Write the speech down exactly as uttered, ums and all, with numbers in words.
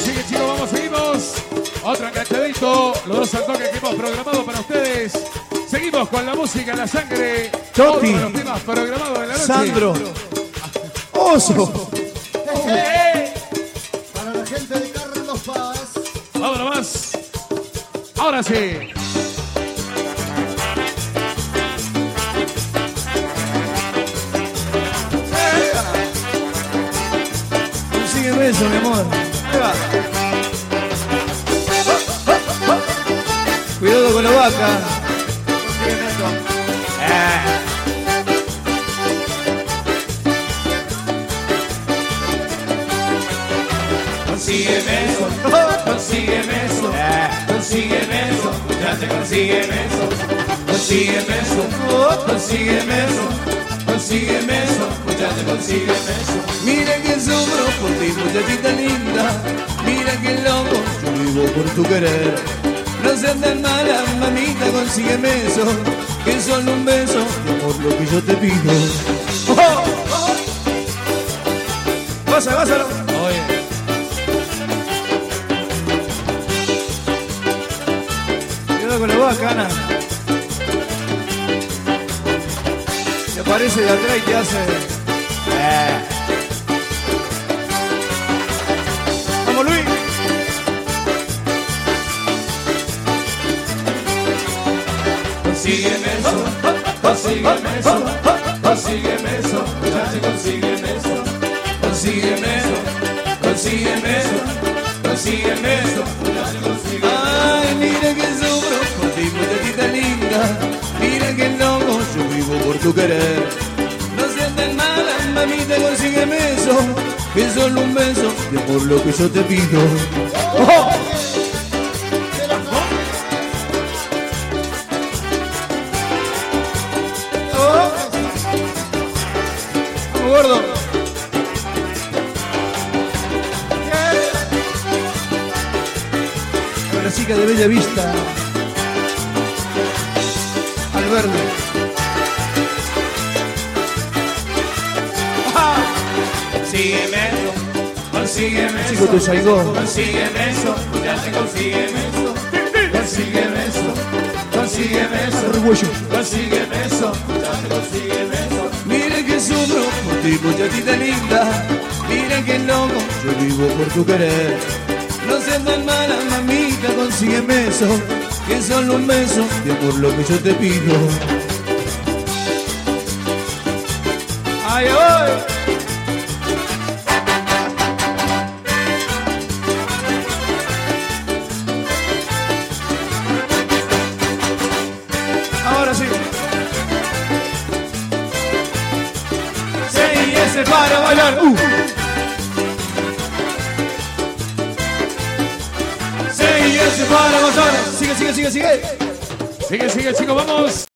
sigue, chicos, vamos, seguimos. Otro enganchadito, los dos al toque que hemos programado para ustedes. Seguimos con la música en la sangre. Toti. Otro de los temas programados de la noche. Sandro. Oso. ¡Eh! Para la gente de Carlos Paz. Vámonos más. Ahora sí. Consígueme eso, mi amor. Ahí va. Cuidado con la vaca. Consígueme eso. Eh. Consígueme eso, consígueme eso, consígueme eso, ya te consígueme eso, consígueme eso, consígueme eso, consígueme eso, ya te consígueme eso. Mira que sufro por ti, muchachita linda. Mira que loco, yo vivo por tu querer. No seas tan mala, mamita, consígueme eso. Que solo un beso, mi amor, lo que yo te pido. ¡Oh! Pasa, pásalo. Oye. Cuidado con la vaca, Ana. Te aparece de atrás y te hace... Eh. ¡Vamos, Luis! Consígueme eso, consígueme eso, consígueme eso, ya te consígueme eso, consígueme eso, consígueme eso, consígueme eso, ya te consígueme eso. Ay, mira que sufro por ti, muchachita linda. Mira que loco, yo vivo por tu querer. No seas tan mala, mamita, consígueme eso. Que solo un beso, de por lo que yo te pido. ¡Oh! ¡Oh! ¡Vamos, gordo! La chica de Bella Vista. Al verde. Consígueme eso, consígueme Chico, eso, te salgó. consígueme eso, ya te consígueme eso, consígueme eso, consígueme eso, Uruguayo. consígueme eso, ya te consígueme eso. Mira que sufro por ti, muchachita linda. Mira que loco, yo vivo por tu querer. No seas tan mala, mamita, consígueme eso. Que solo un beso, de por lo que yo te pido. ¡Ay, ay! Ahora sí. Sí, ese para bailar. Uh. Sí, ese para gozar. Sigue, sigue, sigue, sigue. Sigue, sigue, chicos, vamos.